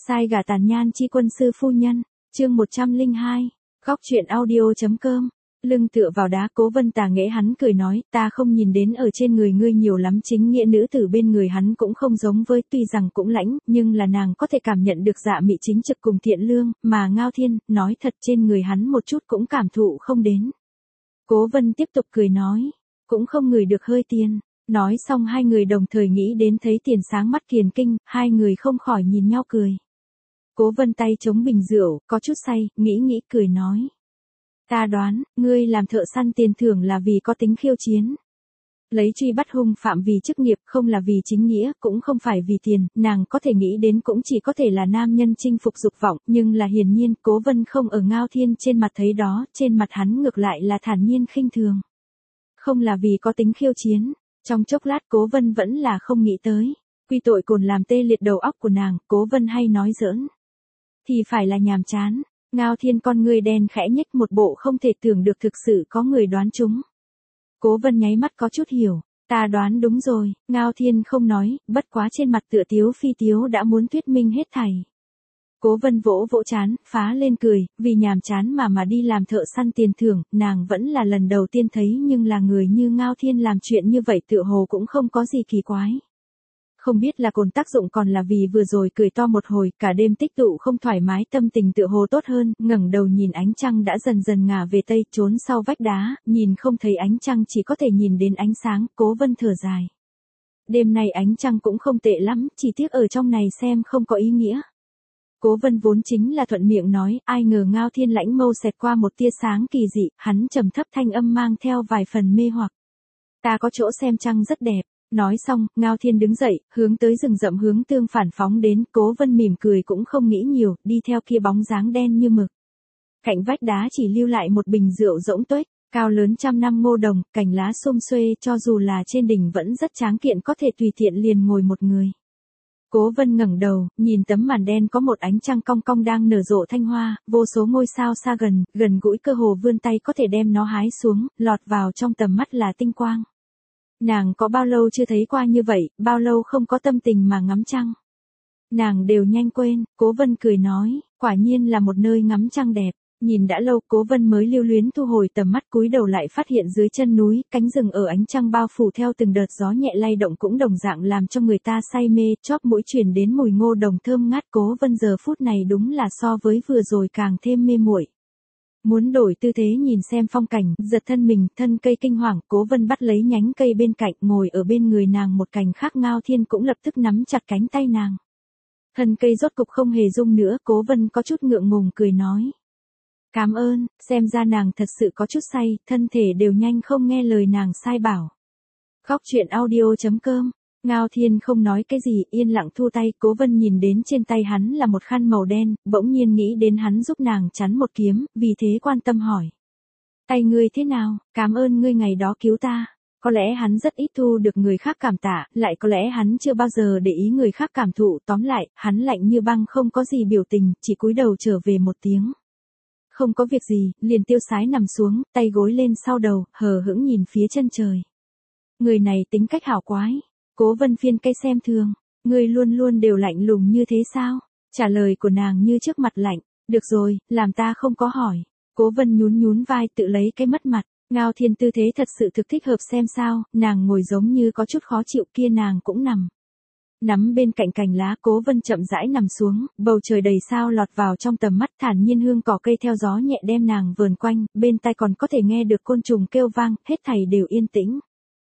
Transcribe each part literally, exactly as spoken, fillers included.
Sai gả tàn nhan chi quân sư phu nhân, chương một trăm lẻ hai, góc truyện audio.com. Lưng tựa vào đá, Cố Vân tà nghễ hắn cười nói, ta không nhìn đến ở trên người ngươi nhiều lắm chính nghĩa nữ tử bên người hắn cũng không giống với, tuy rằng cũng lãnh, nhưng là nàng có thể cảm nhận được dạ mị chính trực cùng thiện lương, mà Ngao Thiên, nói thật trên người hắn một chút cũng cảm thụ không đến. Cố Vân tiếp tục cười nói, cũng không ngửi được hơi tiền. Nói xong hai người đồng thời nghĩ đến thấy tiền sáng mắt kiền kinh, hai người không khỏi nhìn nhau cười. Cố Vân tay chống bình rượu, có chút say, nghĩ nghĩ cười nói. Ta đoán, ngươi làm thợ săn tiền thưởng là vì có tính khiêu chiến. Lấy truy bắt hung phạm vì chức nghiệp, không là vì chính nghĩa, cũng không phải vì tiền, nàng có thể nghĩ đến cũng chỉ có thể là nam nhân chinh phục dục vọng, nhưng là hiển nhiên, Cố Vân không ở Ngao Thiên trên mặt thấy đó, trên mặt hắn ngược lại là thản nhiên khinh thường. Không là vì có tính khiêu chiến. Trong chốc lát Cố Vân vẫn là không nghĩ tới. Quy tội cồn làm tê liệt đầu óc của nàng, Cố Vân hay nói giỡn. Thì phải là nhàm chán. Ngao Thiên con người đen khẽ nhếch một bộ không thể tưởng được thực sự có người đoán chúng. Cố Vân nháy mắt có chút hiểu. Ta đoán đúng rồi, Ngao Thiên không nói, bất quá trên mặt tựa tiếu phi tiếu đã muốn thuyết minh hết thảy. Cố Vân vỗ vỗ chán, phá lên cười, vì nhàm chán mà mà đi làm thợ săn tiền thưởng, nàng vẫn là lần đầu tiên thấy nhưng là người như Ngao Thiên làm chuyện như vậy tựa hồ cũng không có gì kỳ quái. Không biết là cồn tác dụng còn là vì vừa rồi cười to một hồi, cả đêm tích tụ không thoải mái tâm tình tựa hồ tốt hơn, ngẩng đầu nhìn ánh trăng đã dần dần ngả về tây, trốn sau vách đá, nhìn không thấy ánh trăng chỉ có thể nhìn đến ánh sáng, Cố Vân thở dài. Đêm nay ánh trăng cũng không tệ lắm, chỉ tiếc ở trong này xem không có ý nghĩa. Cố Vân vốn chính là thuận miệng nói, ai ngờ Ngao Thiên lãnh mâu xẹt qua một tia sáng kỳ dị, hắn trầm thấp thanh âm mang theo vài phần mê hoặc. Ta có chỗ xem trăng rất đẹp. Nói xong, Ngao Thiên đứng dậy, hướng tới rừng rậm hướng tương phản phóng đến, Cố Vân mỉm cười cũng không nghĩ nhiều, đi theo kia bóng dáng đen như mực. Cạnh vách đá chỉ lưu lại một bình rượu rỗng tuếch, cao lớn trăm năm ngô đồng, cành lá xum xuê, cho dù là trên đỉnh vẫn rất tráng kiện, có thể tùy tiện liền ngồi một người. Cố Vân ngẩng đầu, nhìn tấm màn đen có một ánh trăng cong cong đang nở rộ thanh hoa, vô số ngôi sao xa gần, gần gũi cơ hồ vươn tay có thể đem nó hái xuống, lọt vào trong tầm mắt là tinh quang. Nàng có bao lâu chưa thấy qua như vậy, bao lâu không có tâm tình mà ngắm trăng. Nàng đều nhanh quên, Cố Vân cười nói, quả nhiên là một nơi ngắm trăng đẹp. Nhìn đã lâu, Cố Vân mới lưu luyến thu hồi tầm mắt, cúi đầu lại phát hiện dưới chân núi, cánh rừng ở ánh trăng bao phủ theo từng đợt gió nhẹ lay động cũng đồng dạng làm cho người ta say mê, chóp mũi truyền đến mùi ngô đồng thơm ngát. Cố Vân giờ phút này đúng là so với vừa rồi càng thêm mê muội. Muốn đổi tư thế nhìn xem phong cảnh, giật thân mình, thân cây kinh hoàng, Cố Vân bắt lấy nhánh cây bên cạnh, ngồi ở bên người nàng một cành khác. Ngao Thiên cũng lập tức nắm chặt cánh tay nàng. Thân cây rốt cục không hề rung nữa, Cố Vân có chút ngượng ngùng cười nói. Cảm ơn, xem ra nàng thật sự có chút say, thân thể đều nhanh không nghe lời nàng sai bảo. Góc truyện audio.com. Ngao Thiên không nói cái gì, yên lặng thu tay. Cố Vân nhìn đến trên tay hắn là một khăn màu đen, bỗng nhiên nghĩ đến hắn giúp nàng chắn một kiếm, vì thế quan tâm hỏi. Tay ngươi thế nào, cảm ơn ngươi ngày đó cứu ta. Có lẽ hắn rất ít thu được người khác cảm tạ, lại có lẽ hắn chưa bao giờ để ý người khác cảm thụ, tóm lại, hắn lạnh như băng không có gì biểu tình, chỉ cúi đầu trở về một tiếng. Không có việc gì, liền tiêu sái nằm xuống, tay gối lên sau đầu, hờ hững nhìn phía chân trời. Người này tính cách hảo quái. Cố Vân phiên cây xem thường, ngươi luôn luôn đều lạnh lùng như thế sao? Trả lời của nàng như trước mặt lạnh, được rồi, làm ta không có hỏi. Cố Vân nhún nhún vai tự lấy cái mất mặt, Ngao Thiên tư thế thật sự thực thích hợp xem sao, nàng ngồi giống như có chút khó chịu kia nàng cũng nằm. Nắm bên cạnh cành lá, Cố Vân chậm rãi nằm xuống, bầu trời đầy sao lọt vào trong tầm mắt, thản nhiên hương cỏ cây theo gió nhẹ đem nàng vờn quanh, bên tai còn có thể nghe được côn trùng kêu vang, hết thảy đều yên tĩnh.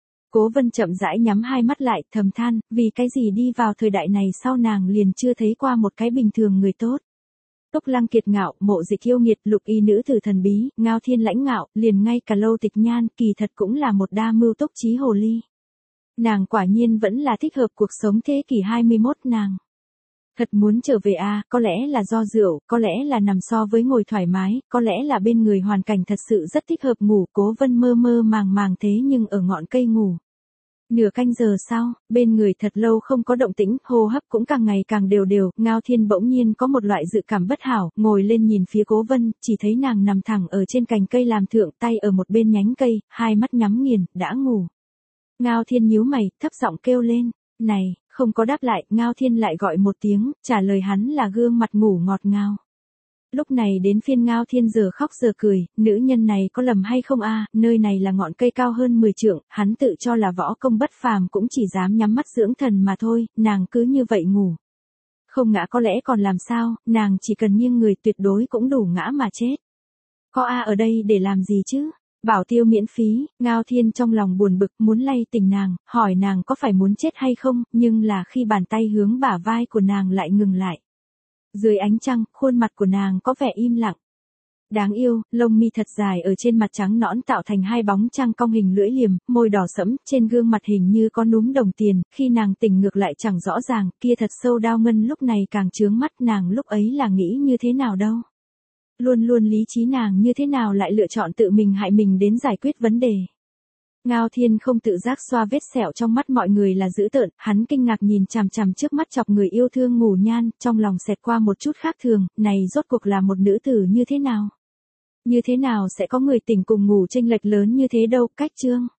Cố Vân chậm rãi nhắm hai mắt lại, thầm than, vì cái gì đi vào thời đại này sau nàng liền chưa thấy qua một cái bình thường người tốt. Tốc Lăng kiệt ngạo, Mộ Dịch yêu nghiệt, Lục Y nữ tử thần bí, Ngao Thiên lãnh ngạo, liền ngay cả Lâu Tịch Nhan, kỳ thật cũng là một đa mưu túc trí hồ ly. Nàng quả nhiên vẫn là thích hợp cuộc sống thế kỷ hai mươi mốt nàng. Thật muốn trở về à, có lẽ là do rượu, có lẽ là nằm so với ngồi thoải mái, có lẽ là bên người hoàn cảnh thật sự rất thích hợp ngủ. Cố Vân mơ mơ màng màng thế nhưng ở ngọn cây ngủ. Nửa canh giờ sau, bên người thật lâu không có động tĩnh, hô hấp cũng càng ngày càng đều đều, Ngao Thiên bỗng nhiên có một loại dự cảm bất hảo, ngồi lên nhìn phía Cố Vân, chỉ thấy nàng nằm thẳng ở trên cành cây làm thượng, tay ở một bên nhánh cây, hai mắt nhắm nghiền, đã ngủ. Ngao Thiên nhíu mày, thấp giọng kêu lên, này, Không có đáp lại, Ngao Thiên lại gọi một tiếng, trả lời hắn là gương mặt ngủ ngọt ngào. Lúc này đến phiên Ngao Thiên giờ khóc giờ cười, nữ nhân này có lầm hay không a? Nơi này là ngọn cây cao hơn mười trượng, hắn tự cho là võ công bất phàm cũng chỉ dám nhắm mắt dưỡng thần mà thôi, nàng cứ như vậy ngủ. Không ngã có lẽ còn làm sao, nàng chỉ cần nghiêng người tuyệt đối cũng đủ ngã mà chết. Có a ở đây để làm gì chứ? Bảo tiêu miễn phí, Ngao Thiên trong lòng buồn bực muốn lay tỉnh nàng, hỏi nàng có phải muốn chết hay không, nhưng là khi bàn tay hướng bả vai của nàng lại ngừng lại. Dưới ánh trăng, khuôn mặt của nàng có vẻ im lặng. Đáng yêu, lông mi thật dài ở trên mặt trắng nõn tạo thành hai bóng trăng cong hình lưỡi liềm, môi đỏ sẫm, trên gương mặt hình như có núm đồng tiền, khi nàng tỉnh ngược lại chẳng rõ ràng, kia thật sâu đao ngân lúc này càng chướng mắt, nàng lúc ấy là nghĩ như thế nào đâu. Luôn luôn lý trí nàng như thế nào lại lựa chọn tự mình hại mình đến giải quyết vấn đề. Ngao Thiên không tự giác xoa vết sẹo trong mắt mọi người là dữ tợn, hắn kinh ngạc nhìn chằm chằm trước mắt chọc người yêu thương ngủ nhan, trong lòng xẹt qua một chút khác thường, này rốt cuộc là một nữ tử như thế nào? Như thế nào sẽ có người tỉnh cùng ngủ chênh lệch lớn như thế đâu, cách chương.